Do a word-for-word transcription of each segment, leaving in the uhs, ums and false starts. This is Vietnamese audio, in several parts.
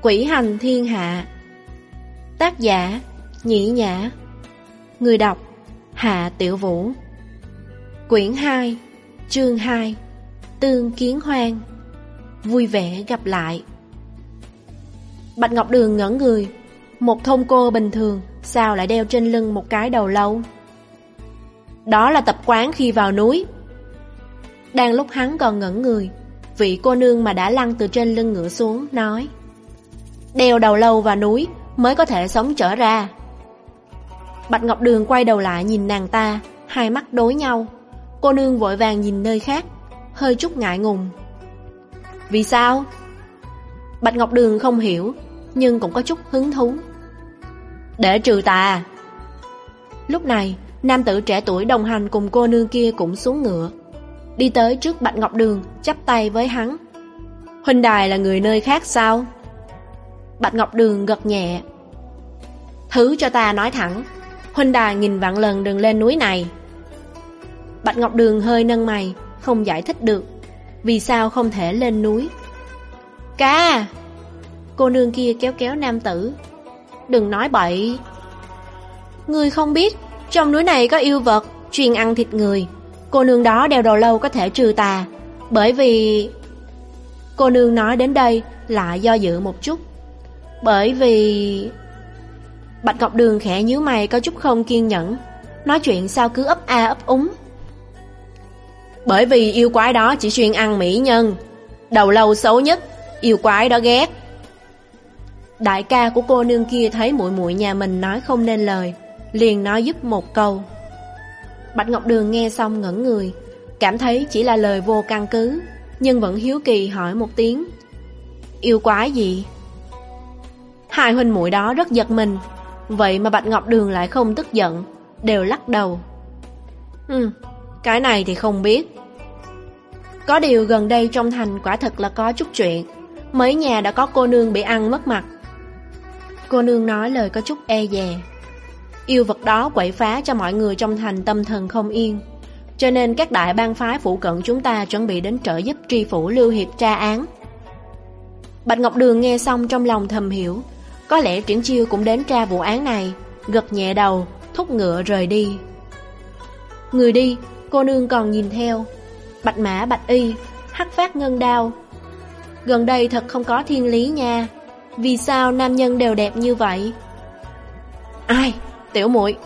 Quỷ hành thiên hạ. Tác giả Nhĩ Nhã. Người đọc Hạ Tiểu Vũ. Quyển hai, chương hai. Tương kiến hoang. Vui vẻ gặp lại. Bạch Ngọc Đường ngẩn người. Một thôn cô bình thường sao lại đeo trên lưng một cái đầu lâu? Đó là tập quán khi vào núi. Đang lúc hắn còn ngẩn người, vị cô nương mà đã lăn từ trên lưng ngựa xuống nói: đeo đầu lâu vào núi mới có thể sống trở ra. Bạch Ngọc Đường quay đầu lại nhìn nàng ta, hai mắt đối nhau. Cô nương vội vàng nhìn nơi khác, hơi chút ngại ngùng. Vì sao? Bạch Ngọc Đường không hiểu, nhưng cũng có chút hứng thú. Để trừ tà. Lúc này, nam tử trẻ tuổi đồng hành cùng cô nương kia cũng xuống ngựa, đi tới trước Bạch Ngọc Đường, chắp tay với hắn. Huynh đài là người nơi khác sao? Bạch Ngọc Đường gật nhẹ. Thứ cho ta nói thẳng, huynh đài nghìn vạn lần đừng lên núi này. Bạch Ngọc Đường hơi nâng mày, không giải thích được vì sao không thể lên núi. Ca! Cô nương kia kéo kéo nam tử. Đừng nói bậy. Ngươi không biết trong núi này có yêu vật chuyên ăn thịt người. Cô nương đó đeo đầu lâu có thể trừ tà. Bởi vì... Cô nương nói đến đây lại do dự một chút. Bởi vì... Bạch Ngọc Đường khẽ nhíu mày có chút không kiên nhẫn. Nói chuyện sao cứ ấp a ấp úng. Bởi vì yêu quái đó chỉ chuyên ăn mỹ nhân. Đầu lâu xấu nhất, yêu quái đó ghét. Đại ca của cô nương kia thấy muội muội nhà mình nói không nên lời, liền nói giúp một câu. Bạch Ngọc Đường nghe xong ngẩn người, cảm thấy chỉ là lời vô căn cứ, nhưng vẫn hiếu kỳ hỏi một tiếng. Yêu quái gì? Hai huynh muội đó rất giật mình, vậy mà Bạch Ngọc Đường lại không tức giận, đều lắc đầu. Ừ, cái này thì không biết. Có điều gần đây trong thành quả thật là có chút chuyện. Mấy nhà đã có cô nương bị ăn mất mặt. Cô nương nói lời có chút e dè. Yêu vật đó quậy phá cho mọi người trong thành tâm thần không yên, cho nên các đại bang phái phụ cận chúng ta chuẩn bị đến trợ giúp tri phủ Lưu Hiệp tra án. Bạch Ngọc Đường nghe xong trong lòng thầm hiểu, có lẽ Triển Chiêu cũng đến tra vụ án này, gật nhẹ đầu, thúc ngựa rời đi. Người đi, cô nương còn nhìn theo. Bạch mã bạch y, hắc phát ngân đao. Gần đây thật không có thiên lý nha. Vì sao nam nhân đều đẹp như vậy? Ai? Tiểu muội.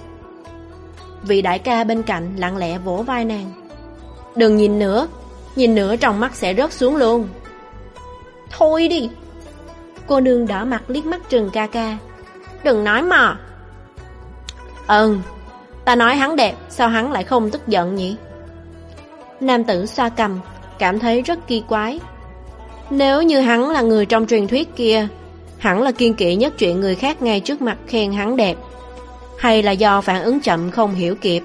Vị đại ca bên cạnh lặng lẽ vỗ vai nàng. Đừng nhìn nữa, nhìn nữa trong mắt sẽ rớt xuống luôn. Thôi đi. Cô nương đỏ mặt liếc mắt trừng ca ca. Đừng nói mà. Ừ, ta nói hắn đẹp, sao hắn lại không tức giận nhỉ? Nam tử xoa cằm, cảm thấy rất kỳ quái. Nếu như hắn là người trong truyền thuyết kia, hẳn là kiêng kỵ nhất chuyện người khác ngay trước mặt khen hắn đẹp. Hay là do phản ứng chậm không hiểu kịp?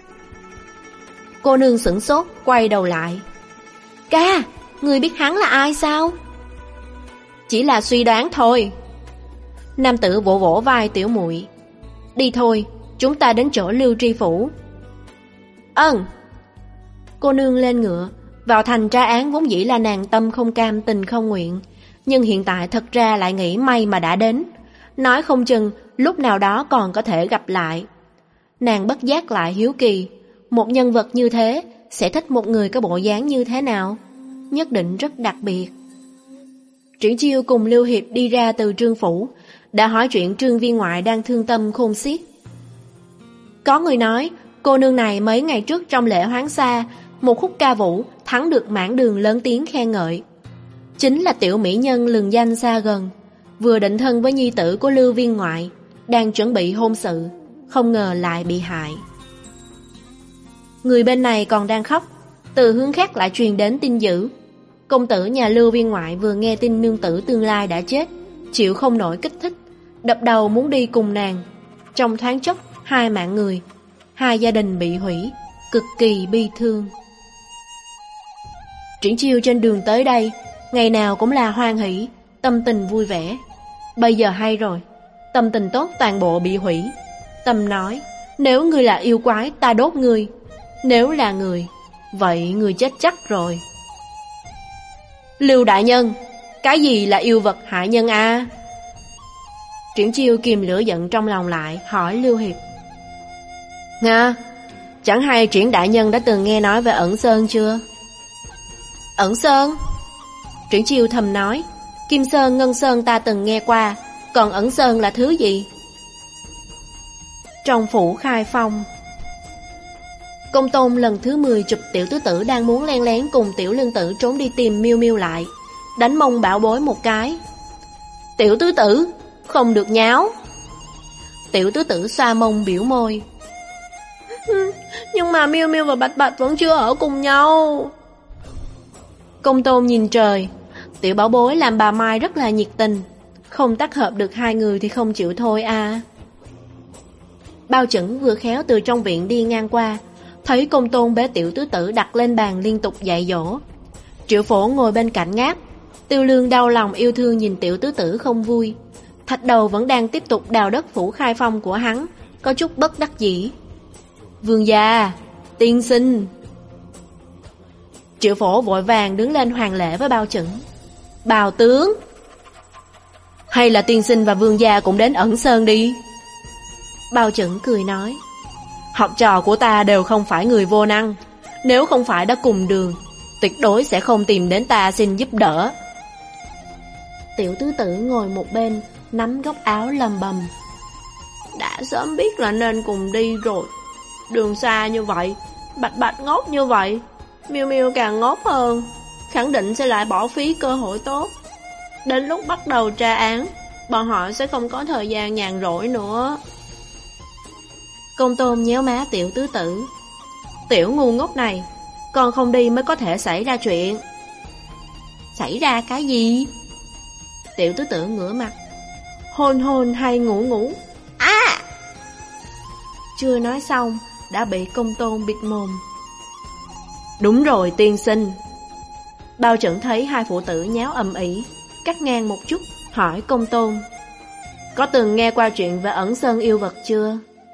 Cô nương sửng sốt, quay đầu lại. Ca, người biết hắn là ai sao? Chỉ là suy đoán thôi. Nam tử vỗ vỗ vai tiểu muội. Đi thôi, chúng ta đến chỗ Lưu tri phủ. Ừm. Cô nương lên ngựa. Vào thành tra án vốn dĩ là nàng tâm không cam tình không nguyện, nhưng hiện tại thật ra lại nghĩ may mà đã đến. Nói không chừng lúc nào đó còn có thể gặp lại. Nàng bất giác lại hiếu kỳ, một nhân vật như thế sẽ thích một người có bộ dáng như thế nào? Nhất định rất đặc biệt. Triển Chiêu cùng Lưu Hiệp đi ra từ Trương phủ, đã hỏi chuyện Trương viên ngoại đang thương tâm khôn xiết. Có người nói cô nương này mấy ngày trước trong lễ hoán xa, một khúc ca vũ thắng được mãn đường lớn tiếng khen ngợi. Chính là tiểu mỹ nhân lừng danh xa gần, vừa định thân với nhi tử của Lưu viên ngoại, đang chuẩn bị hôn sự, không ngờ lại bị hại. Người bên này còn đang khóc, từ hướng khác lại truyền đến tin dữ. Công tử nhà Lưu viên ngoại vừa nghe tin nương tử tương lai đã chết, chịu không nổi kích thích, đập đầu muốn đi cùng nàng. Trong thoáng chốc hai mạng người, hai gia đình bị hủy, cực kỳ bi thương. Triển Chiêu trên đường tới đây, ngày nào cũng là hoan hỷ, tâm tình vui vẻ. Bây giờ hay rồi, tâm tình tốt toàn bộ bị hủy. Tâm nói, nếu ngươi là yêu quái ta đốt ngươi, nếu là người, vậy ngươi chết chắc rồi. Lưu đại nhân, cái gì là yêu vật hại nhân a? À? Triển Chiêu kìm lửa giận trong lòng lại, hỏi Lưu Hiệp: Nga, chẳng hay Triển đại nhân đã từng nghe nói về Ẩn Sơn chưa? Ẩn Sơn? Triển Chiêu thầm nói: Kim Sơn, Ngân Sơn ta từng nghe qua, còn Ẩn Sơn là thứ gì? Trong phủ Khai Phong, Công Tôn lần thứ mười chụp Tiểu Tứ Tử đang muốn len lén cùng Tiểu Lương Tử trốn đi tìm Miêu Miêu lại, đánh mông Bảo Bối một cái. Tiểu Tứ Tử, không được nháo. Tiểu Tứ Tử xoa mông biểu môi: Nhưng mà Miêu Miêu và Bạch Bạch vẫn chưa ở cùng nhau. Công Tôn nhìn trời, Tiểu Bảo Bối làm bà Mai rất là nhiệt tình, không tác hợp được hai người thì không chịu thôi à. Bao Chẩn vừa khéo từ trong viện đi ngang qua, thấy Công Tôn bế Tiểu Tứ Tử đặt lên bàn liên tục dạy dỗ. Triệu Phổ ngồi bên cạnh ngáp. Tiêu Lương đau lòng yêu thương nhìn Tiểu Tứ Tử không vui. Thạch Đầu vẫn đang tiếp tục đào đất phủ Khai Phong của hắn, có chút bất đắc dĩ. Vương gia, tiên sinh. Triệu Phổ vội vàng đứng lên hoàn lễ với Bao Chẩn. Bào tướng, hay là tiên sinh và vương gia cũng đến Ẩn Sơn đi. Bao Chẩn cười nói: Học trò của ta đều không phải người vô năng, nếu không phải đã cùng đường, tuyệt đối sẽ không tìm đến ta xin giúp đỡ. Tiểu Tứ Tử ngồi một bên, nắm góc áo lầm bầm: Đã sớm biết là nên cùng đi rồi. Đường xa như vậy, Bạch Bạch ngốc như vậy, Miêu Miêu càng ngốc hơn, khẳng định sẽ lại bỏ phí cơ hội tốt. Đến lúc bắt đầu tra án, bọn họ sẽ không có thời gian nhàn rỗi nữa. Công Tôn nhéo má Tiểu Tứ Tử: Tiểu ngu ngốc này, còn không đi mới có thể xảy ra chuyện. Xảy ra cái gì? Tiểu Tứ Tử ngửa mặt: Hôn hôn hay ngủ ngủ? À! Chưa nói xong đã bị Công Tôn bịt mồm. Đúng rồi tiên sinh. Bao Chẩn thấy hai phụ tử nháo ầm ĩ, cắt ngang một chút, hỏi Công Tôn: Có từng nghe qua chuyện về Ẩn Sơn yêu vật chưa?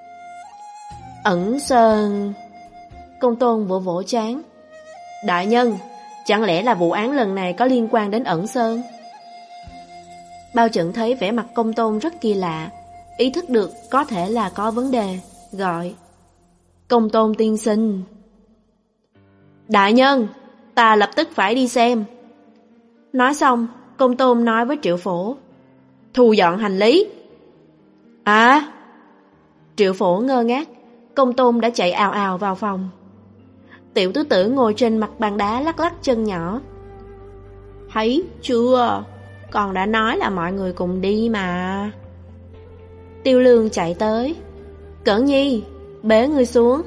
Ẩn Sơn... Công Tôn vỗ vỗ trán: Đại nhân, chẳng lẽ là vụ án lần này có liên quan đến Ẩn Sơn? Bao Chẩn thấy vẻ mặt Công Tôn rất kỳ lạ, ý thức được có thể là có vấn đề, gọi: Công Tôn tiên sinh. Đại nhân, ta lập tức phải đi xem. Nói xong, Công Tôn nói với Triệu Phổ: Thu dọn hành lý. À! Triệu Phổ ngơ ngác, Công Tôn đã chạy ào ào vào phòng. Tiểu Tứ Tử ngồi trên mặt bàn đá lắc lắc chân nhỏ: Thấy chưa, con đã nói là mọi người cùng đi mà. Tiêu Lương chạy tới: Cẩn Nhi, bế người xuống.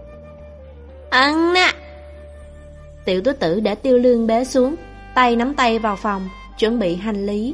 Ăn nè. Tiểu Tứ Tử để Tiêu Lương bế xuống, tay nắm tay vào phòng, chuẩn bị hành lý.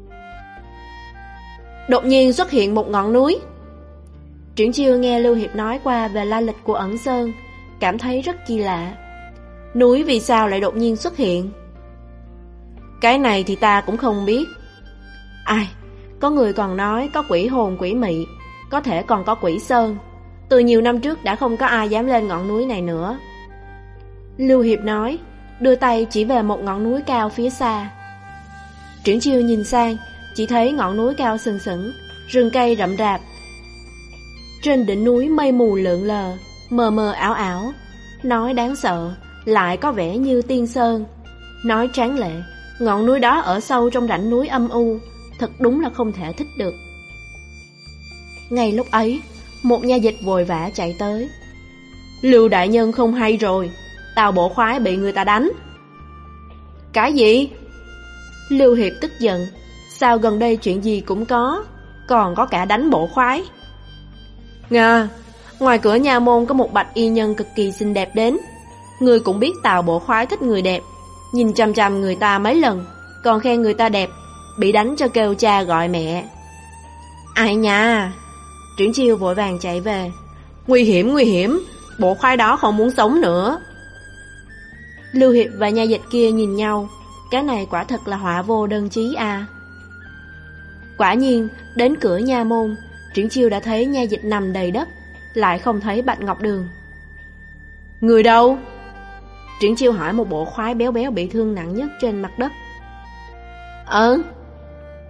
Đột nhiên xuất hiện một ngọn núi. Triển Chiêu nghe Lưu Hiệp nói qua về lai lịch của Ẩn Sơn, cảm thấy rất kỳ lạ. Núi vì sao lại đột nhiên xuất hiện? Cái này thì ta cũng không biết. Ai, có người còn nói có quỷ hồn quỷ mị, có thể còn có quỷ sơn. Từ nhiều năm trước đã không có ai dám lên ngọn núi này nữa. Lưu Hiệp nói, đưa tay chỉ về một ngọn núi cao phía xa. Triển Chiêu nhìn sang, chỉ thấy ngọn núi cao sừng sững, rừng cây rậm rạp. Trên đỉnh núi mây mù lượn lờ, mờ mờ ảo ảo. Nói đáng sợ, lại có vẻ như tiên sơn. Nói tráng lệ, ngọn núi đó ở sâu trong rãnh núi âm u, thật đúng là không thể thích được. Ngay lúc ấy, một nha dịch vội vã chạy tới. Lưu đại nhân không hay rồi, Tào Bộ Khoái bị người ta đánh. Cái gì? Lưu Hiệp tức giận, sao gần đây chuyện gì cũng có, còn có cả đánh Bộ Khoái. Nga, ngoài cửa nhà môn có một bạch y nhân cực kỳ xinh đẹp đến. Ngươi cũng biết Tào Bộ Khoái thích người đẹp, nhìn chằm chằm người ta mấy lần, còn khen người ta đẹp, bị đánh cho kêu cha gọi mẹ. Ai nha? Triển Chiêu vội vàng chạy về. Nguy hiểm, nguy hiểm, Bộ Khoái đó không muốn sống nữa. Lưu Hiệp và nha dịch kia nhìn nhau, cái này quả thật là họa vô đơn chí à. Quả nhiên, đến cửa nha môn, Triển Chiêu đã thấy nha dịch nằm đầy đất, lại không thấy Bạch Ngọc Đường. Người đâu? Triển Chiêu hỏi một bộ khoái béo béo bị thương nặng nhất trên mặt đất. Ờ.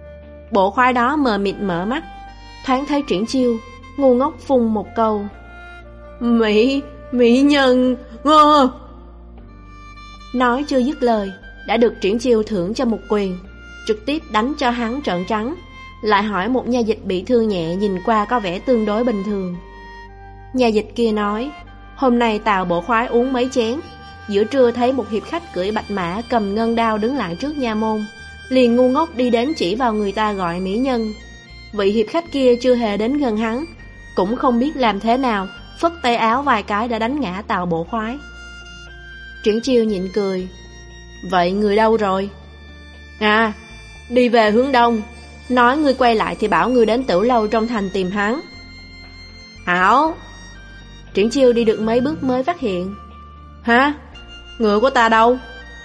Bộ khoái đó mờ mịt mở mắt, thoáng thấy Triển Chiêu, ngu ngốc phun một câu: Mỹ, mỹ nhân, ngơ. Nói chưa dứt lời, đã được Triển Chiêu thưởng cho một quyền, trực tiếp đánh cho hắn trợn trắng, lại hỏi một nha dịch bị thương nhẹ nhìn qua có vẻ tương đối bình thường. Nha dịch kia nói, hôm nay Tào bộ khoái uống mấy chén, giữa trưa thấy một hiệp khách cưỡi bạch mã cầm ngân đao đứng lại trước nha môn, liền ngu ngốc đi đến chỉ vào người ta gọi mỹ nhân. Vị hiệp khách kia chưa hề đến gần hắn, cũng không biết làm thế nào, phất tay áo vài cái đã đánh ngã Tào bộ khoái. Triển Chiêu nhịn cười, vậy người đâu rồi? À, đi về hướng đông, nói ngươi quay lại thì bảo ngươi đến Tử Lâu trong thành tìm hắn. Hảo. Triển Chiêu đi được mấy bước mới phát hiện, hả? Ngựa của ta đâu?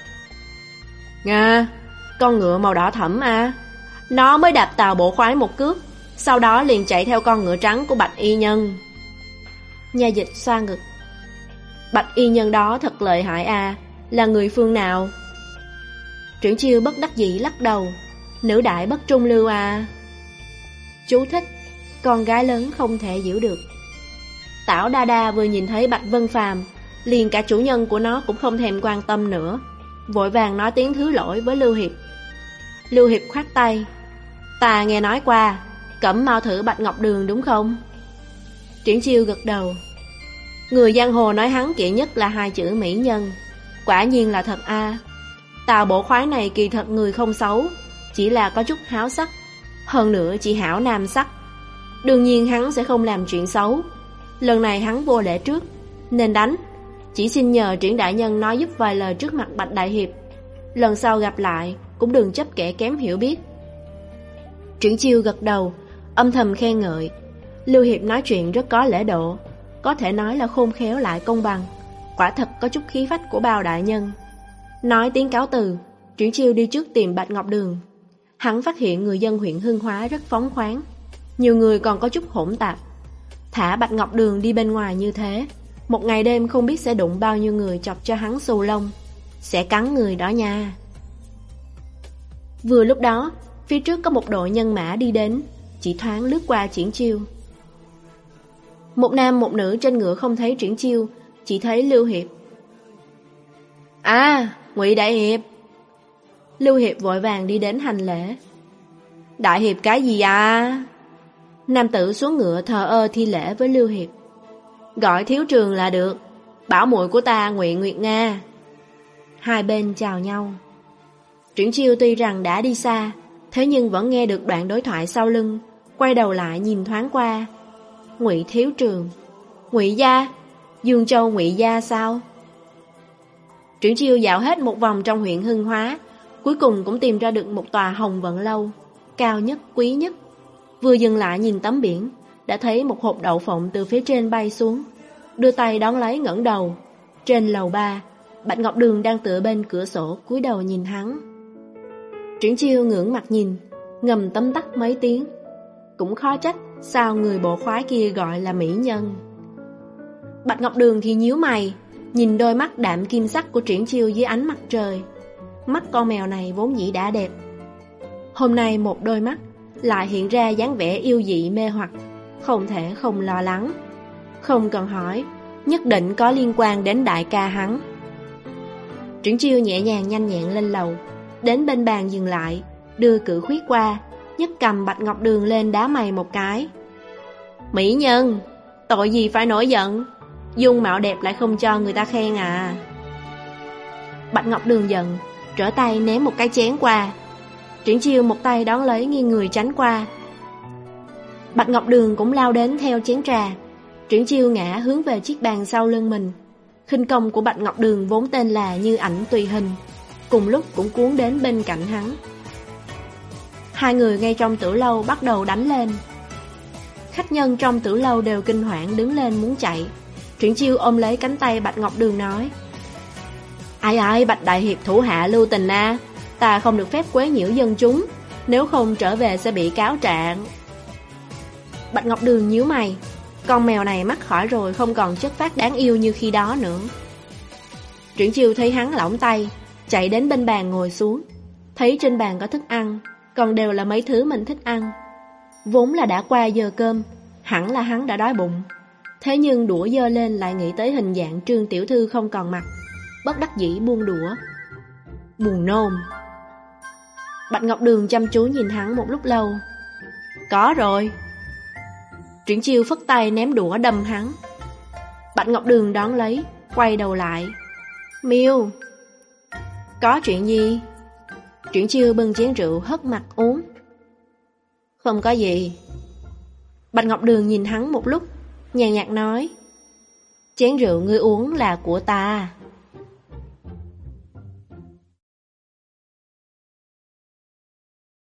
Nga, con ngựa màu đỏ thẫm à? Nó mới đạp Tào bộ khoái một cước, sau đó liền chạy theo con ngựa trắng của Bạch y nhân. Nha dịch xoa ngực, Bạch y nhân đó thật lợi hại à, là người phương nào? Triển Chiêu bất đắc dĩ lắc đầu, nữ đại bất trung lưu à. Chú thích, con gái lớn không thể giữ được. Tảo Đa Đa vừa nhìn thấy Bạch Vân Phàm, liền cả chủ nhân của nó cũng không thèm quan tâm nữa, vội vàng nói tiếng thứ lỗi với Lưu Hiệp. Lưu Hiệp khoát tay, ta nghe nói qua, Cẩm mau thử Bạch Ngọc Đường đúng không? Triển Chiêu gật đầu. Người giang hồ nói hắn kỵ nhất là hai chữ mỹ nhân, quả nhiên là thật a. À. Tào bộ khoái này kỳ thật người không xấu, chỉ là có chút háo sắc, hơn nữa chỉ hảo nam sắc. Đương nhiên hắn sẽ không làm chuyện xấu. Lần này hắn vô lễ trước, nên đánh. Chỉ xin nhờ Triển đại nhân nói giúp vài lời trước mặt Bạch đại hiệp, lần sau gặp lại cũng đừng chấp kẻ kém hiểu biết. Triển Chiêu gật đầu, âm thầm khen ngợi. Lưu Hiệp nói chuyện rất có lễ độ, có thể nói là khôn khéo lại công bằng, quả thật có chút khí phách của Bao đại nhân. Nói tiếng cáo từ, Triển Chiêu đi trước tìm Bạch Ngọc Đường. Hắn phát hiện người dân huyện Hưng Hóa rất phóng khoáng, nhiều người còn có chút hỗn tạp. Thả Bạch Ngọc Đường đi bên ngoài như thế, một ngày đêm không biết sẽ đụng bao nhiêu người chọc cho hắn xù lông, sẽ cắn người đó nha. Vừa lúc đó, phía trước có một đội nhân mã đi đến, chỉ thoáng lướt qua Triển Chiêu. Một nam một nữ trên ngựa không thấy Triển Chiêu, chỉ thấy Lưu Hiệp. À, Ngụy đại hiệp. Lưu Hiệp vội vàng đi đến hành lễ. Đại hiệp cái gì à? Nam tử xuống ngựa thờ ơ thi lễ với Lưu Hiệp. Gọi thiếu trường là được, bảo muội của ta Ngụy Nguyệt Nga. Hai bên chào nhau. Triển Chiêu tuy rằng đã đi xa, thế nhưng vẫn nghe được đoạn đối thoại sau lưng, quay đầu lại nhìn thoáng qua. Ngụy thiếu trường, Ngụy gia, Dương Châu Ngụy gia sao? Triển Chiêu dạo hết một vòng trong huyện Hưng Hóa, cuối cùng cũng tìm ra được một tòa Hồng Vận lâu, cao nhất, quý nhất. Vừa dừng lại nhìn tấm biển, đã thấy một hộp đậu phộng từ phía trên bay xuống, đưa tay đón lấy ngẩng đầu. Trên lầu ba, Bạch Ngọc Đường đang tựa bên cửa sổ cúi đầu nhìn hắn. Triển Chiêu ngưỡng mặt nhìn, ngầm tấm tắc mấy tiếng. Cũng khó trách sao người bộ khoái kia gọi là mỹ nhân. Bạch Ngọc Đường thì nhíu mày, nhìn đôi mắt đạm kim sắc của Triển Chiêu dưới ánh mặt trời. Mắt con mèo này vốn dĩ đã đẹp, hôm nay một đôi mắt lại hiện ra dáng vẻ yêu dị mê hoặc, không thể không lo lắng. Không cần hỏi, nhất định có liên quan đến đại ca hắn. Triển Chiêu nhẹ nhàng nhanh nhẹn lên lầu, đến bên bàn dừng lại, đưa cự khuyết qua, nhấc cầm Bạch Ngọc Đường lên đá mày một cái. Mỹ nhân, tội gì phải nổi giận, dung mạo đẹp lại không cho người ta khen à? Bạch Ngọc Đường giận, trở tay ném một cái chén qua. Triển Chiêu một tay đón lấy nghiêng người tránh qua. Bạch Ngọc Đường cũng lao đến theo chén trà. Triển Chiêu ngã hướng về chiếc bàn sau lưng mình. Khinh công của Bạch Ngọc Đường vốn tên là Như Ảnh Tùy Hình, cùng lúc cũng cuốn đến bên cạnh hắn. Hai người ngay trong tử lâu bắt đầu đánh lên. Khách nhân trong tử lâu đều kinh hoảng đứng lên muốn chạy. Triển Chiêu ôm lấy cánh tay Bạch Ngọc Đường nói: Ai ai, Bạch đại hiệp thủ hạ lưu tình à, ta không được phép quấy nhiễu dân chúng, nếu không trở về sẽ bị cáo trạng. Bạch Ngọc Đường nhíu mày, con mèo này mắc khỏi rồi, không còn chất phát đáng yêu như khi đó nữa. Triển Chiêu thấy hắn lỏng tay, chạy đến bên bàn ngồi xuống, thấy trên bàn có thức ăn, còn đều là mấy thứ mình thích ăn. Vốn là đã qua giờ cơm, hẳn là hắn đã đói bụng. Thế nhưng đũa giơ lên lại nghĩ tới hình dạng Trương tiểu thư không còn mặt, bất đắc dĩ buông đũa. Buồn nôn. Bạch Ngọc Đường chăm chú nhìn hắn một lúc lâu. Có rồi. Triển Chiêu phất tay ném đũa đâm hắn. Bạch Ngọc Đường đón lấy, quay đầu lại. Miêu. Có chuyện gì? Triển Chiêu bưng chén rượu hất mặt uống. Không có gì. Bạch Ngọc Đường nhìn hắn một lúc, nhàn nhạt nói. Chén rượu ngươi uống là của ta.